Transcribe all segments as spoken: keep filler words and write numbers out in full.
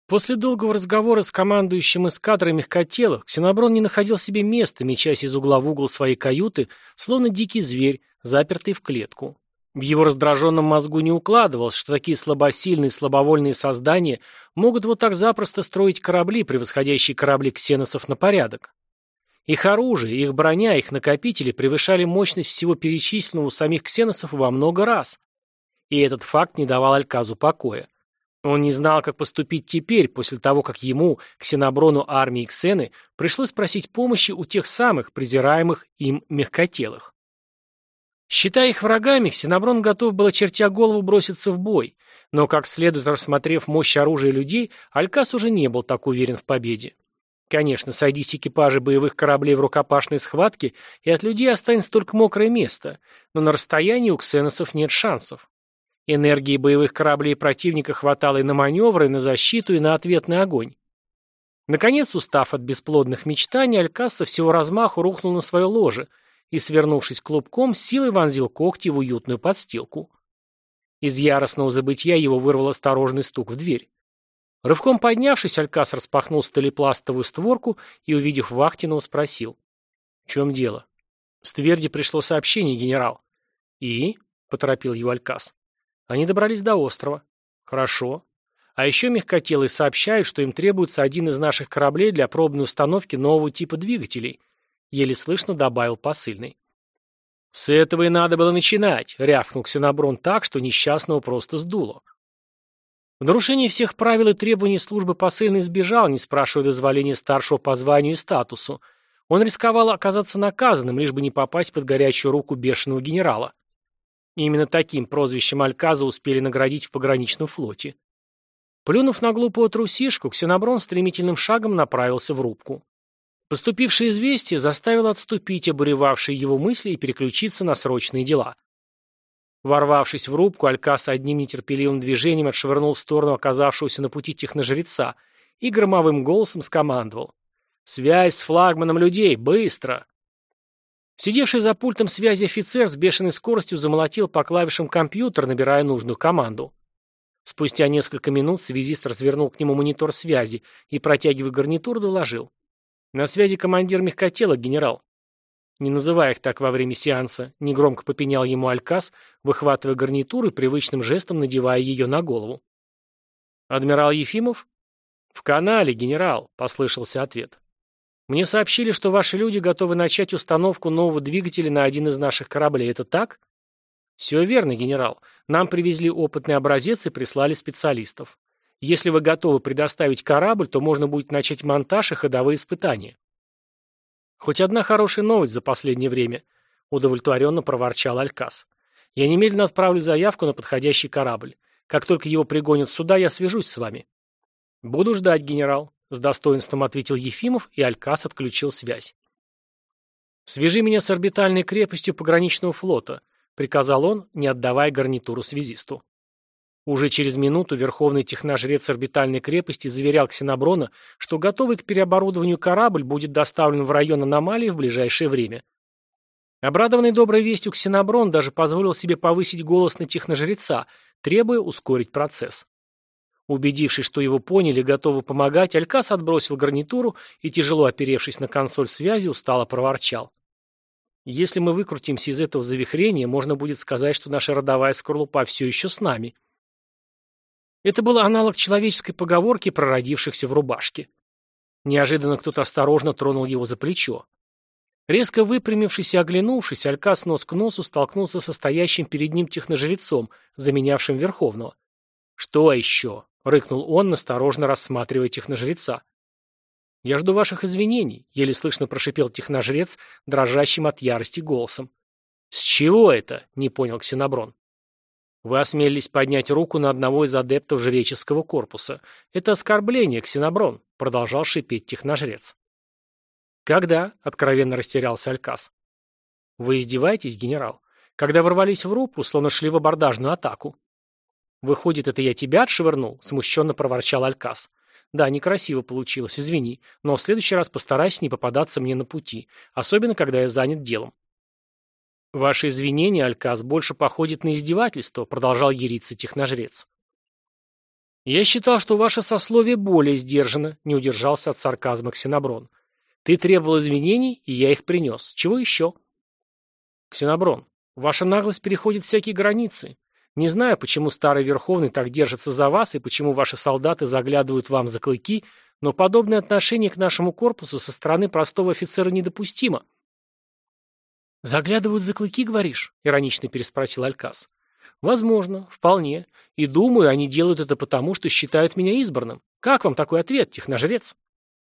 После долгого разговора с командующим эскадрой мягкотелых Ксеноброн не находил себе места, мечась из угла в угол своей каюты, словно дикий зверь, запертый в клетку. В его раздраженном мозгу не укладывалось, что такие слабосильные, слабовольные создания могут вот так запросто строить корабли, превосходящие корабли ксеносов на порядок. Их оружие, их броня, их накопители превышали мощность всего перечисленного у самих ксеносов во много раз. И этот факт не давал Альказу покоя. Он не знал, как поступить теперь, после того, как ему, Ксеноброну армии Ксены, пришлось просить помощи у тех самых, презираемых им мягкотелых. Считая их врагами, Ксеноброн готов был, очертя голову, броситься в бой, но, как следует рассмотрев мощь оружия людей, Алькас уже не был так уверен в победе. Конечно, сойдись экипажи боевых кораблей в рукопашной схватке, и от людей останется только мокрое место, но на расстоянии у ксеносов нет шансов. Энергии боевых кораблей противника хватало и на маневры, и на защиту, и на ответный огонь. Наконец, устав от бесплодных мечтаний, Алькас со всего размаху рухнул на свое ложе и, свернувшись клубком, с силой вонзил когти в уютную подстилку. Из яростного забытья его вырвал осторожный стук в дверь. Рывком поднявшись, Алькас распахнул сталепластовую створку и, увидев Вахтинова, спросил: «В чем дело?» «С Тверди пришло сообщение, генерал». «И?» — поторопил его Алькас. «Они добрались до острова». «Хорошо. А еще мягкотелые сообщают, что им требуется один из наших кораблей для пробной установки нового типа двигателей», — еле слышно добавил посыльный. «С этого и надо было начинать», — рявкнул Ксеноброн так, что несчастного просто сдуло. В нарушении всех правил и требований службы посыльный сбежал, не спрашивая дозволения старшего по званию и статусу. Он рисковал оказаться наказанным, лишь бы не попасть под горячую руку бешеного генерала. И именно таким прозвищем Альказа успели наградить в пограничном флоте. Плюнув на глупого трусишку, Ксеноброн стремительным шагом направился в рубку. Поступившее известие заставило отступить обуревавшие его мысли и переключиться на срочные дела. Ворвавшись в рубку, Алькас одним нетерпеливым движением отшвырнул в сторону оказавшегося на пути техножреца и громовым голосом скомандовал: «Связь с флагманом людей! Быстро!» Сидевший за пультом связи офицер с бешеной скоростью замолотил по клавишам компьютер, набирая нужную команду. Спустя несколько минут связист развернул к нему монитор связи и, протягивая гарнитуру, доложил: «На связи командир мягкотела, генерал». «Не называй их так во время сеанса», — негромко попенял ему Алькас, выхватывая гарнитуру и привычным жестом надевая ее на голову. «Адмирал Ефимов?» «В канале, генерал», — послышался ответ. «Мне сообщили, что ваши люди готовы начать установку нового двигателя на один из наших кораблей. Это так?» «Все верно, генерал. Нам привезли опытный образец и прислали специалистов. Если вы готовы предоставить корабль, то можно будет начать монтаж и ходовые испытания». «Хоть одна хорошая новость за последнее время», — удовлетворенно проворчал Алькас. «Я немедленно отправлю заявку на подходящий корабль. Как только его пригонят сюда, я свяжусь с вами». «Буду ждать, генерал», — с достоинством ответил Ефимов, и Алькас отключил связь. «Свяжи меня с орбитальной крепостью пограничного флота», — приказал он, не отдавая гарнитуру связисту. Уже через минуту верховный техножрец орбитальной крепости заверял Ксеноброна, что готовый к переоборудованию корабль будет доставлен в район аномалии в ближайшее время. Обрадованный доброй вестью Ксеноброн даже позволил себе повысить голос на техножреца, требуя ускорить процесс. Убедившись, что его поняли и готовы помогать, Алькас отбросил гарнитуру и, тяжело оперевшись на консоль связи, устало проворчал: «Если мы выкрутимся из этого завихрения, можно будет сказать, что наша родовая скорлупа все еще с нами». Это был аналог человеческой поговорки про родившихся в рубашке. Неожиданно кто-то осторожно тронул его за плечо. Резко выпрямившись и оглянувшись, Алькас нос к носу столкнулся со стоящим перед ним техножрецом, заменявшим Верховного. «Что еще?» — рыкнул он, насторожно рассматривая техножреца. «Я жду ваших извинений», — еле слышно прошипел техножрец, дрожащим от ярости голосом. «С чего это?» — не понял Ксеноброн. «Вы осмелились поднять руку на одного из адептов жреческого корпуса. Это оскорбление, Ксеноброн», — продолжал шипеть техножрец. «Когда?» — откровенно растерялся Алькас. «Вы издеваетесь, генерал? Когда ворвались в рубку, словно шли в абордажную атаку». «Выходит, это я тебя отшвырнул?» — смущенно проворчал Алькас. «Да, некрасиво получилось, извини, но в следующий раз постарайся не попадаться мне на пути, особенно когда я занят делом». «Ваши извинения, Алькас, больше походят на издевательство», — продолжал яриться техножрец. «Я считал, что ваше сословие более сдержано», — не удержался от сарказма Ксеноброн. «Ты требовал извинений, и я их принес. Чего еще?» «Ксеноброн, ваша наглость переходит всякие границы. Не знаю, почему старый Верховный так держится за вас и почему ваши солдаты заглядывают вам за клыки, но подобное отношение к нашему корпусу со стороны простого офицера недопустимо». «Заглядывают за клыки, говоришь?» — иронично переспросил Алькас. «Возможно, вполне. И думаю, они делают это потому, что считают меня избранным. Как вам такой ответ, техножрец?»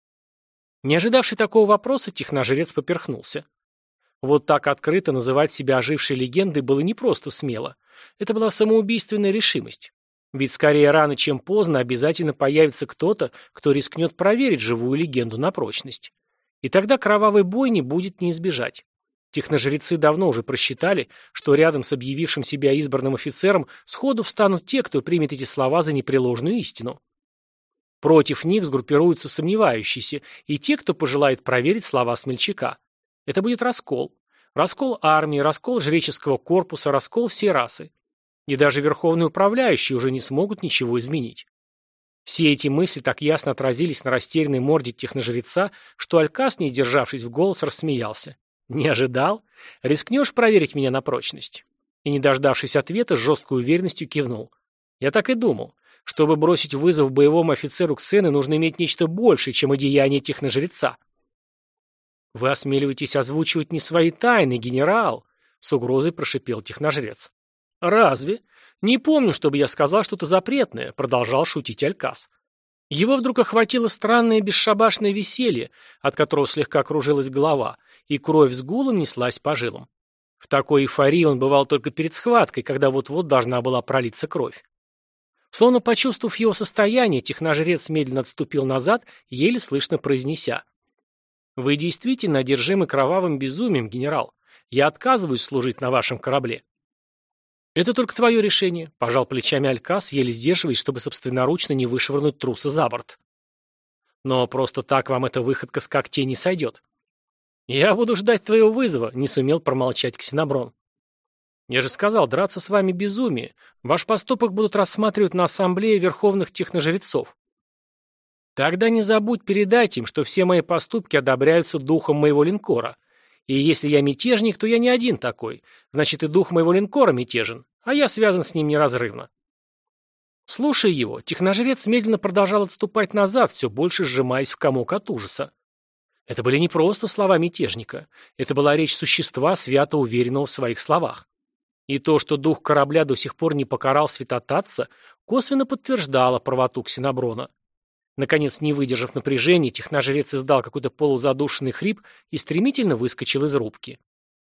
Не ожидавший такого вопроса, техножрец поперхнулся. Вот так открыто называть себя ожившей легендой было не просто смело. Это была самоубийственная решимость. Ведь скорее рано, чем поздно обязательно появится кто-то, кто рискнет проверить живую легенду на прочность. И тогда кровавой бойни будет не избежать. Техножрецы давно уже просчитали, что рядом с объявившим себя избранным офицером сходу встанут те, кто примет эти слова за непреложную истину. Против них сгруппируются сомневающиеся и те, кто пожелает проверить слова смельчака. Это будет раскол. Раскол армии, раскол жреческого корпуса, раскол всей расы. И даже верховные управляющие уже не смогут ничего изменить. Все эти мысли так ясно отразились на растерянной морде техножреца, что Алькас, не сдержавшись в голос, рассмеялся. «Не ожидал? Рискнешь проверить меня на прочность?» И, не дождавшись ответа, с жесткой уверенностью кивнул. «Я так и думал. Чтобы бросить вызов боевому офицеру Ксены, нужно иметь нечто большее, чем одеяние техножреца». «Вы осмеливаетесь озвучивать не свои тайны, генерал», — с угрозой прошипел техножрец. «Разве? Не помню, чтобы я сказал что-то запретное», — продолжал шутить Алькас. Его вдруг охватило странное бесшабашное веселье, от которого слегка кружилась голова, и кровь с гулом неслась по жилам. В такой эйфории он бывал только перед схваткой, когда вот-вот должна была пролиться кровь. Словно почувствовав его состояние, техножрец медленно отступил назад, еле слышно произнеся: «Вы действительно одержимы кровавым безумием, генерал. Я отказываюсь служить на вашем корабле». «Это только твое решение», — пожал плечами Алькас, еле сдерживаясь, чтобы собственноручно не вышвырнуть труса за борт. «Но просто так вам эта выходка с когтей не сойдет». «Я буду ждать твоего вызова», — не сумел промолчать Ксеноброн. «Я же сказал, драться с вами безумие. Ваш поступок будут рассматривать на ассамблее верховных техножрецов». «Тогда не забудь передать им, что все мои поступки одобряются духом моего линкора. И если я мятежник, то я не один такой. Значит, и дух моего линкора мятежен, а я связан с ним неразрывно». Слушая его, техножрец медленно продолжал отступать назад, все больше сжимаясь в комок от ужаса. Это были не просто слова мятежника. Это была речь существа, свято уверенного в своих словах. И то, что дух корабля до сих пор не покарал святотатца, косвенно подтверждало правоту Ксеноброна. Наконец, не выдержав напряжения, техножрец издал какой-то полузадушенный хрип и стремительно выскочил из рубки.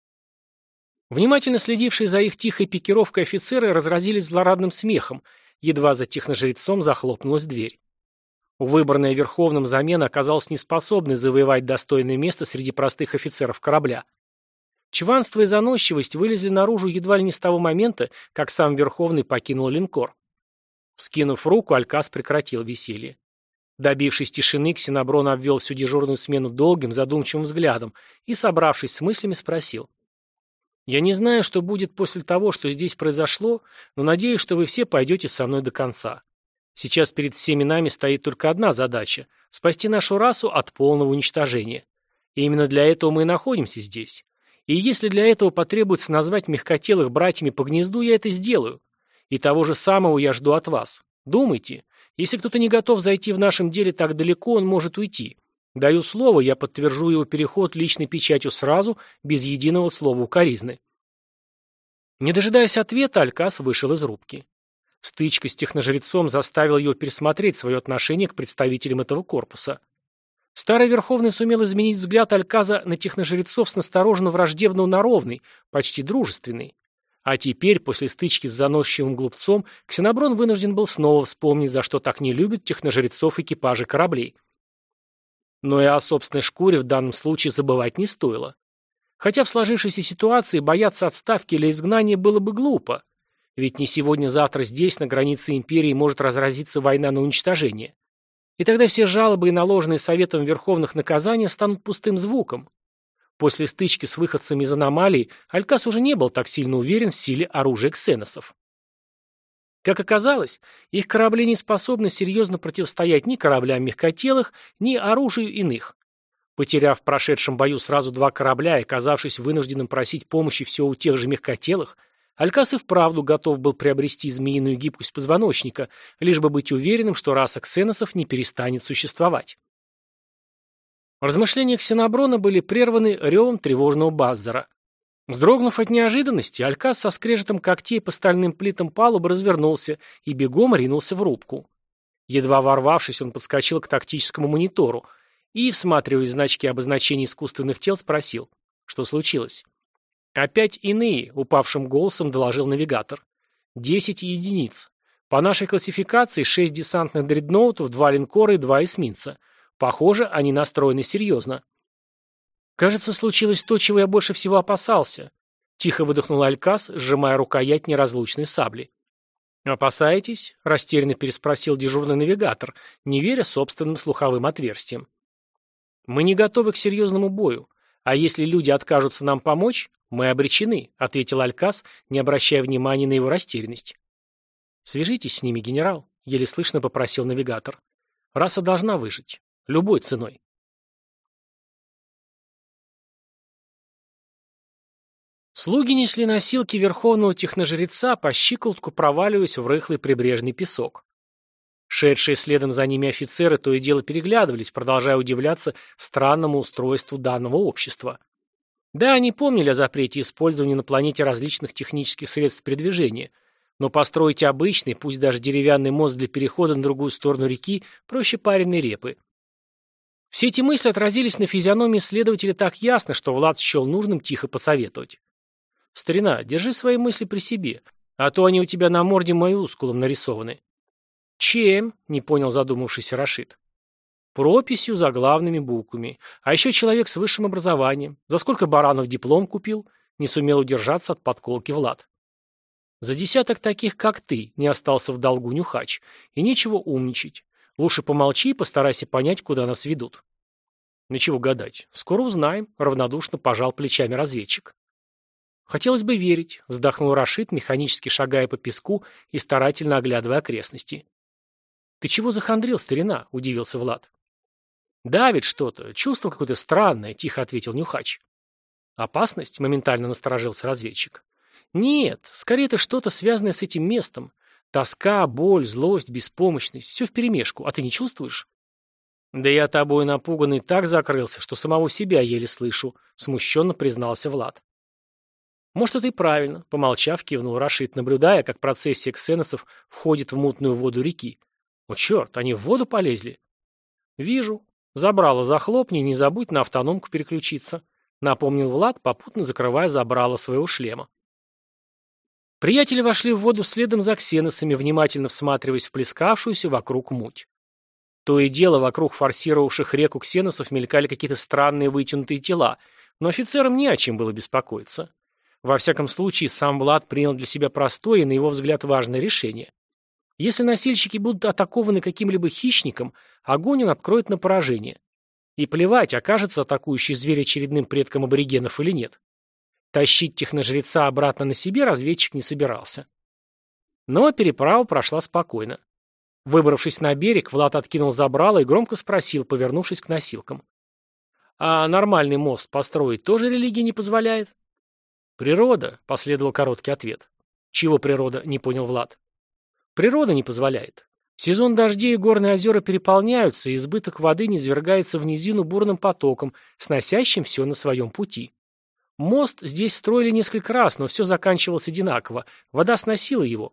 Внимательно следившие за их тихой пикировкой офицеры разразились злорадным смехом, едва за техножрецом захлопнулась дверь. Выбранная Верховным замена оказалась неспособной завоевать достойное место среди простых офицеров корабля. Чванство и заносчивость вылезли наружу едва ли не с того момента, как сам Верховный покинул линкор. Вскинув руку, Алькас прекратил веселье. Добившись тишины, Ксеноброн обвел всю дежурную смену долгим, задумчивым взглядом и, собравшись с мыслями, спросил: «Я не знаю, что будет после того, что здесь произошло, но надеюсь, что вы все пойдете со мной до конца. Сейчас перед всеми нами стоит только одна задача – спасти нашу расу от полного уничтожения. И именно для этого мы и находимся здесь. И если для этого потребуется назвать мягкотелых братьями по гнезду, я это сделаю. И того же самого я жду от вас. Думайте. Если кто-то не готов зайти в нашем деле так далеко, он может уйти. Даю слово, я подтвержу его переход личной печатью сразу, без единого слова укоризны». Не дожидаясь ответа, Алькас вышел из рубки. Стычка с техножрецом заставила его пересмотреть свое отношение к представителям этого корпуса. Старый Верховный сумел изменить взгляд Альказа на техножрецов с настороженно враждебного на ровный, почти дружественный. А теперь, после стычки с заносчивым глупцом, Ксеноброн вынужден был снова вспомнить, за что так не любят техножрецов экипажи кораблей. Но и о собственной шкуре в данном случае забывать не стоило. Хотя в сложившейся ситуации бояться отставки или изгнания было бы глупо. Ведь не сегодня-завтра здесь, на границе империи, может разразиться война на уничтожение. И тогда все жалобы и наложенные Советом Верховных наказания станут пустым звуком. После стычки с выходцами из аномалий Алькас уже не был так сильно уверен в силе оружия ксеносов. Как оказалось, их корабли не способны серьезно противостоять ни кораблям мягкотелых, ни оружию иных. Потеряв в прошедшем бою сразу два корабля и оказавшись вынужденным просить помощи все у тех же мягкотелых, Алькас и вправду готов был приобрести змеиную гибкость позвоночника, лишь бы быть уверенным, что раса ксеносов не перестанет существовать. Размышления Ксеноброна были прерваны ревом тревожного баззера. Вздрогнув от неожиданности, Алькас со скрежетом когтей по стальным плитам палубы развернулся и бегом ринулся в рубку. Едва ворвавшись, он подскочил к тактическому монитору и, всматриваясь в значки обозначения искусственных тел, спросил, что случилось. «Опять иные», — упавшим голосом доложил навигатор. «Десять единиц. По нашей классификации шесть десантных дредноутов, два линкора и два эсминца. Похоже, они настроены серьезно». «Кажется, случилось то, чего я больше всего опасался», — тихо выдохнул Алькас, сжимая рукоять неразлучной сабли. «Опасаетесь?» — растерянно переспросил дежурный навигатор, не веря собственным слуховым отверстиям. «Мы не готовы к серьезному бою, а если люди откажутся нам помочь, мы обречены», — ответил Алькас, не обращая внимания на его растерянность. «Свяжитесь с ними, генерал», — еле слышно попросил навигатор. «Раса должна выжить. Любой ценой». Слуги несли носилки верховного техножреца, по щиколотку проваливаясь в рыхлый прибрежный песок. Шедшие следом за ними офицеры то и дело переглядывались, продолжая удивляться странному устройству данного общества. Да, они помнили о запрете использования на планете различных технических средств передвижения, но построить обычный, пусть даже деревянный мост для перехода на другую сторону реки проще пареной репы. Все эти мысли отразились на физиономии следователя так ясно, что Влад счел нужным тихо посоветовать. «Старина, держи свои мысли при себе, а то они у тебя на морде маюскулом нарисованы». «Чем?» — не понял задумавшийся Рашид. «Прописью заглавными буквами. А еще человек с высшим образованием. За сколько баранов диплом купил?» — не сумел удержаться от подколки Влад. «За десяток таких, как ты, не остался в долгу нюхач. И нечего умничать. Лучше помолчи и постарайся понять, куда нас ведут». «Ну чего гадать. Скоро узнаем», — равнодушно пожал плечами разведчик. «Хотелось бы верить», — вздохнул Рашид, механически шагая по песку и старательно оглядывая окрестности. «Ты чего захандрил, старина?» — удивился Влад. «Давит что-то, чувство какое-то странное», — тихо ответил Нюхач. «Опасность?» — моментально насторожился разведчик. «Нет, скорее это что-то связанное с этим местом. Тоска, боль, злость, беспомощность — все вперемешку. А ты не чувствуешь?» «Да я тобой напуганный так закрылся, что самого себя еле слышу», — смущенно признался Влад. «Может, это и правильно», — помолчав, кивнул Рашид, наблюдая, как процессия ксеносов входит в мутную воду реки. «О, черт, они в воду полезли?» «Вижу. Забрало захлопни, не забудь на автономку переключиться», — напомнил Влад, попутно закрывая забрало своего шлема. Приятели вошли в воду следом за ксеносами, внимательно всматриваясь в плескавшуюся вокруг муть. То и дело, вокруг форсировавших реку ксеносов мелькали какие-то странные вытянутые тела, но офицерам не о чем было беспокоиться. Во всяком случае, сам Влад принял для себя простое и, на его взгляд, важное решение. Если носильщики будут атакованы каким-либо хищником, огонь он откроет на поражение. И плевать, окажется атакующий зверь очередным предком аборигенов или нет. Тащить техножреца обратно на себе разведчик не собирался. Но переправа прошла спокойно. Выбравшись на берег, Влад откинул забрало и громко спросил, повернувшись к носилкам. «А нормальный мост построить тоже религия не позволяет?» «Природа», — последовал короткий ответ. «Чего природа?» — не понял Влад. «Природа не позволяет. В сезон дождей горные озера переполняются, и избыток воды низвергается в низину бурным потоком, сносящим все на своем пути. Мост здесь строили несколько раз, но все заканчивалось одинаково. Вода сносила его».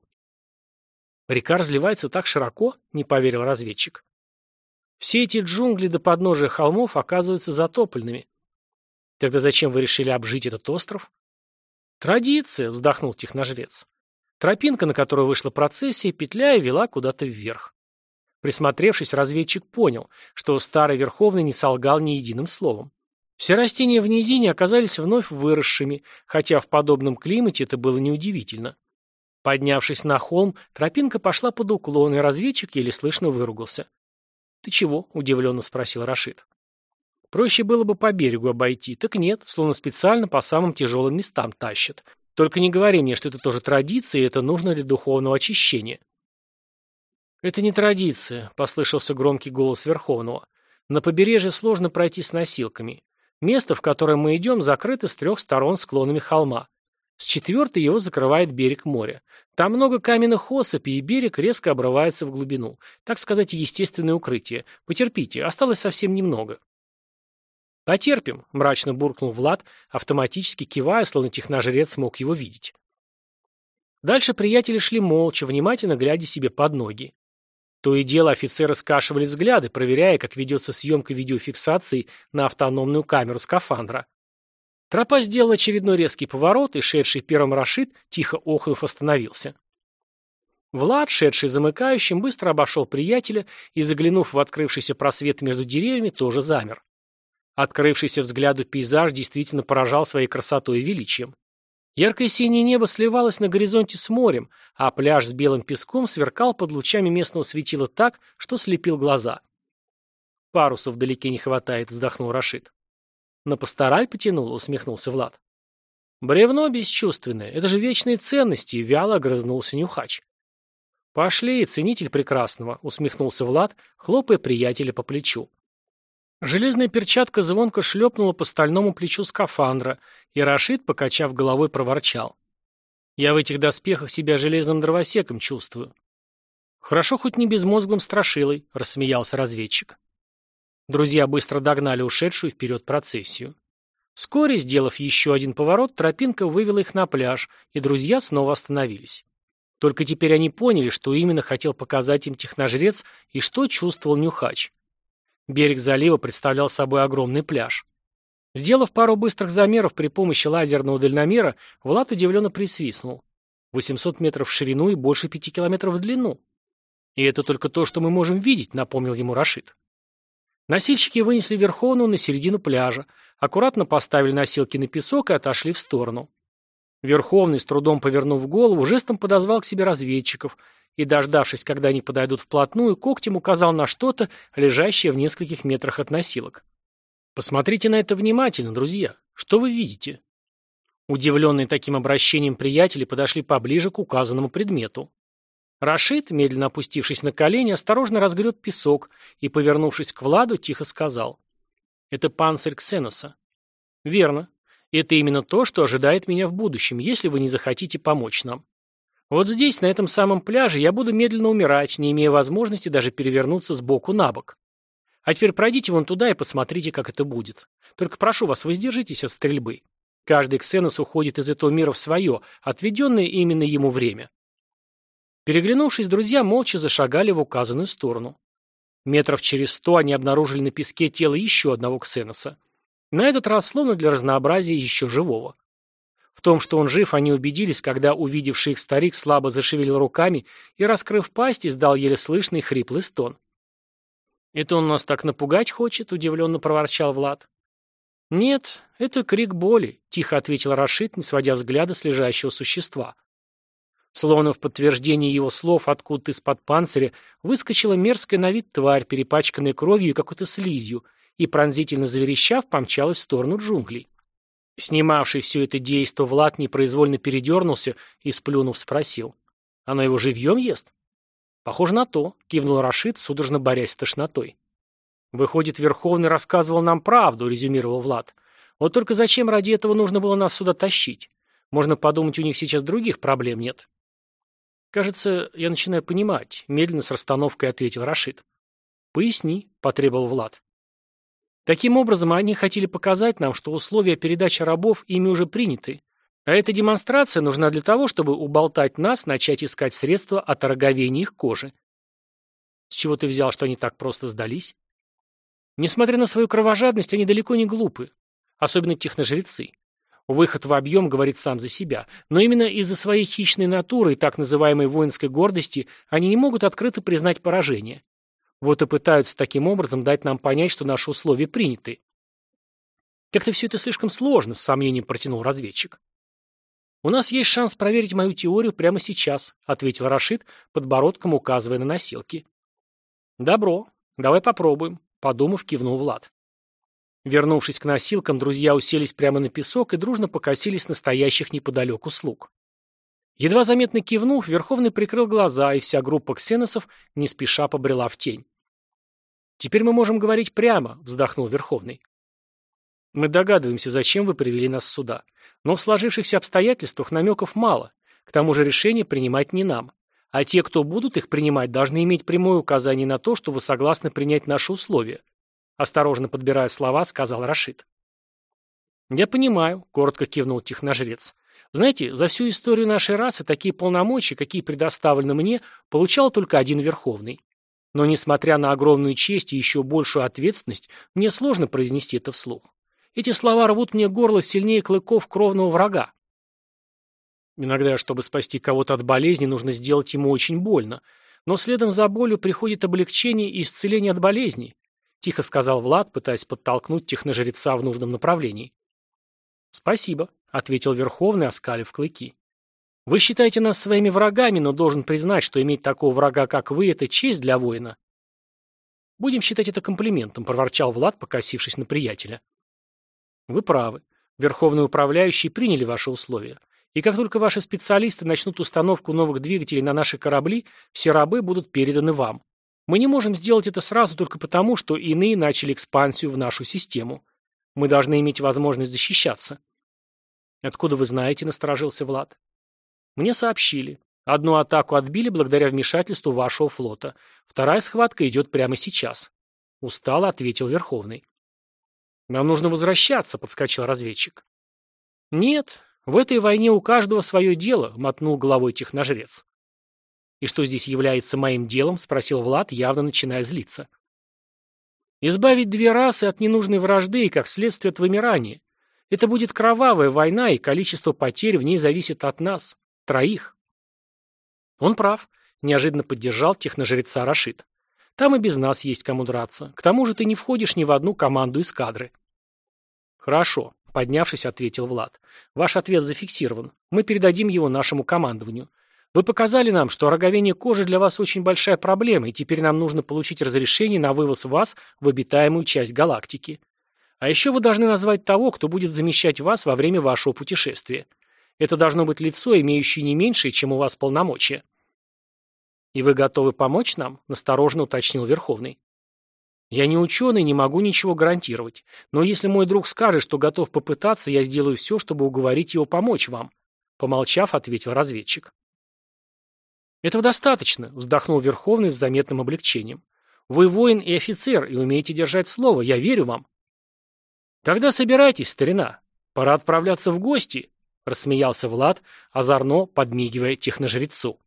«Река разливается так широко?» — не поверил разведчик. «Все эти джунгли до подножия холмов оказываются затопленными». «Тогда зачем вы решили обжить этот остров?» «Традиция», — вздохнул техножрец. Тропинка, на которую вышла процессия, петляя, вела куда-то вверх. Присмотревшись, разведчик понял, что старый Верховный не солгал ни единым словом. Все растения в низине оказались вновь выросшими, хотя в подобном климате это было неудивительно. Поднявшись на холм, тропинка пошла под уклон, и разведчик еле слышно выругался. «Ты чего?» — удивленно спросил Рашид. «Проще было бы по берегу обойти, так нет, словно специально по самым тяжелым местам тащат. Только не говори мне, что это тоже традиция, и это нужно для духовного очищения». «Это не традиция», — послышался громкий голос Верховного. «На побережье сложно пройти с носилками. Место, в которое мы идем, закрыто с трех сторон склонами холма. С четвертой его закрывает берег моря. Там много каменных осыпей, и берег резко обрывается в глубину. Так сказать, естественное укрытие. Потерпите, осталось совсем немного». «Потерпим», — мрачно буркнул Влад, автоматически кивая, словно техножрец мог его видеть. Дальше приятели шли молча, внимательно глядя себе под ноги. То и дело офицеры скашивали взгляды, проверяя, как ведется съемка видеофиксации на автономную камеру скафандра. Тропа сделала очередной резкий поворот, и шедший первым Рашид, тихо охнув, остановился. Влад, шедший замыкающим, быстро обошел приятеля и, заглянув в открывшийся просвет между деревьями, тоже замер. Открывшийся взгляду пейзаж действительно поражал своей красотой и величием. Яркое синее небо сливалось на горизонте с морем, а пляж с белым песком сверкал под лучами местного светила так, что слепил глаза. «Парусов вдалеке не хватает», — вздохнул Рашид. «На пастораль потянуло», — усмехнулся Влад. «Бревно бесчувственное, это же вечные ценности», — вяло огрызнулся Нюхач. «Пошли, ценитель прекрасного», — усмехнулся Влад, хлопая приятеля по плечу. Железная перчатка звонко шлепнула по стальному плечу скафандра, и Рашид, покачав головой, проворчал. «Я в этих доспехах себя железным дровосеком чувствую». «Хорошо хоть не безмозглым страшилой», — рассмеялся разведчик. Друзья быстро догнали ушедшую вперед процессию. Вскоре, сделав еще один поворот, тропинка вывела их на пляж, и друзья снова остановились. Только теперь они поняли, что именно хотел показать им техножрец и что чувствовал Нюхач. Берег залива представлял собой огромный пляж. Сделав пару быстрых замеров при помощи лазерного дальномера, Влад удивленно присвистнул. восемьсот метров в ширину и больше пяти километров в длину. «И это только то, что мы можем видеть», — напомнил ему Рашид. Носильщики вынесли Верховного на середину пляжа, аккуратно поставили носилки на песок и отошли в сторону. Верховный, с трудом повернув голову, жестом подозвал к себе разведчиков и, дождавшись, когда они подойдут вплотную, когтем указал на что-то, лежащее в нескольких метрах от носилок. «Посмотрите на это внимательно, друзья. Что вы видите?» Удивленные таким обращением приятели подошли поближе к указанному предмету. Рашид, медленно опустившись на колени, осторожно разгреб песок и, повернувшись к Владу, тихо сказал: «Это панцирь Ксеноса». «Верно. Это именно то, что ожидает меня в будущем, если вы не захотите помочь нам. Вот здесь, на этом самом пляже, я буду медленно умирать, не имея возможности даже перевернуться с боку на бок. А теперь пройдите вон туда и посмотрите, как это будет. Только прошу вас, воздержитесь от стрельбы. Каждый Ксенос уходит из этого мира в свое, отведенное именно ему время». Переглянувшись, друзья молча зашагали в указанную сторону. Метров через сто они обнаружили на песке тело еще одного Ксеноса. На этот раз, словно для разнообразия, еще живого. В том, что он жив, они убедились, когда увидевший их старик слабо зашевелил руками и, раскрыв пасть, издал еле слышный хриплый стон. «Это он нас так напугать хочет?» — удивленно проворчал Влад. «Нет, это крик боли», — тихо ответил Рашид, не сводя взгляда с лежащего существа. Словно в подтверждение его слов, откуда-то из-под панциря выскочила мерзкая на вид тварь, перепачканная кровью и какой-то слизью, и, пронзительно заверещав, помчалась в сторону джунглей. Снимавший все это действо Влад непроизвольно передернулся и, сплюнув, спросил: «Она его живьем ест?» «Похоже на то», — кивнул Рашид, судорожно борясь с тошнотой. «Выходит, Верховный рассказывал нам правду», — резюмировал Влад. «Вот только зачем ради этого нужно было нас сюда тащить? Можно подумать, у них сейчас других проблем нет». «Кажется, я начинаю понимать», — медленно с расстановкой ответил Рашид. «Поясни», — потребовал Влад. «Таким образом, они хотели показать нам, что условия передачи рабов ими уже приняты, а эта демонстрация нужна для того, чтобы уболтать нас начать искать средства от ороговения их кожи». «С чего ты взял, что они так просто сдались?» «Несмотря на свою кровожадность, они далеко не глупы, особенно техножрецы. Выход в объем говорит сам за себя, но именно из-за своей хищной натуры и так называемой воинской гордости они не могут открыто признать поражение. Вот и пытаются таким образом дать нам понять, что наши условия приняты». «Как-то все это слишком сложно», — с сомнением протянул разведчик. «У нас есть шанс проверить мою теорию прямо сейчас», — ответил Рашид, подбородком указывая на носилки. «Добро, давай попробуем», — подумав, кивнул Влад. Вернувшись к носилкам, друзья уселись прямо на песок и дружно покосились на стоящих неподалеку слуг. Едва заметно кивнув, Верховный прикрыл глаза, и вся группа ксеносов не спеша побрела в тень. «Теперь мы можем говорить прямо», — вздохнул Верховный. «Мы догадываемся, зачем вы привели нас сюда. Но в сложившихся обстоятельствах намеков мало. К тому же решение принимать не нам. А те, кто будут их принимать, должны иметь прямое указание на то, что вы согласны принять наши условия», — осторожно подбирая слова, сказал Рашид. «Я понимаю», — коротко кивнул техножрец. «Знаете, за всю историю нашей расы такие полномочия, какие предоставлены мне, получал только один Верховный. Но, несмотря на огромную честь и еще большую ответственность, мне сложно произнести это вслух. Эти слова рвут мне горло сильнее клыков кровного врага. Иногда, чтобы спасти кого-то от болезни, нужно сделать ему очень больно. Но следом за болью приходит облегчение и исцеление от болезни», — тихо сказал Влад, пытаясь подтолкнуть техножреца в нужном направлении. «Спасибо», — ответил Верховный, оскалив клыки. «Вы считаете нас своими врагами, но должен признать, что иметь такого врага, как вы, — это честь для воина». «Будем считать это комплиментом», — проворчал Влад, покосившись на приятеля. «Вы правы. Верховные управляющие приняли ваши условия. И как только ваши специалисты начнут установку новых двигателей на наши корабли, все рабы будут переданы вам. Мы не можем сделать это сразу только потому, что иные начали экспансию в нашу систему. Мы должны иметь возможность защищаться». «Откуда вы знаете?» — насторожился Влад. «Мне сообщили. Одну атаку отбили благодаря вмешательству вашего флота. Вторая схватка идет прямо сейчас», — устало ответил Верховный. «Нам нужно возвращаться», — подскочил разведчик. «Нет, в этой войне у каждого свое дело», — мотнул головой техножрец. «И что здесь является моим делом?» — спросил Влад, явно начиная злиться. «Избавить две расы от ненужной вражды и, как следствие, от вымирания. Это будет кровавая война, и количество потерь в ней зависит от нас. Троих». «Он прав», — неожиданно поддержал техножреца Рашид. «Там и без нас есть кому драться. К тому же ты не входишь ни в одну команду эскадры». «Хорошо», — поднявшись, ответил Влад. «Ваш ответ зафиксирован. Мы передадим его нашему командованию. Вы показали нам, что ороговение кожи для вас очень большая проблема, и теперь нам нужно получить разрешение на вывоз вас в обитаемую часть галактики. А еще вы должны назвать того, кто будет замещать вас во время вашего путешествия. Это должно быть лицо, имеющее не меньшее, чем у вас полномочия». «И вы готовы помочь нам?» – настороженно уточнил Верховный. «Я не ученый, не могу ничего гарантировать. Но если мой друг скажет, что готов попытаться, я сделаю все, чтобы уговорить его помочь вам», – помолчав, ответил разведчик. «Этого достаточно», – вздохнул Верховный с заметным облегчением. «Вы воин и офицер, и умеете держать слово. Я верю вам». «Тогда собирайтесь, старина. Пора отправляться в гости», — рассмеялся Влад, озорно подмигивая техножрецу.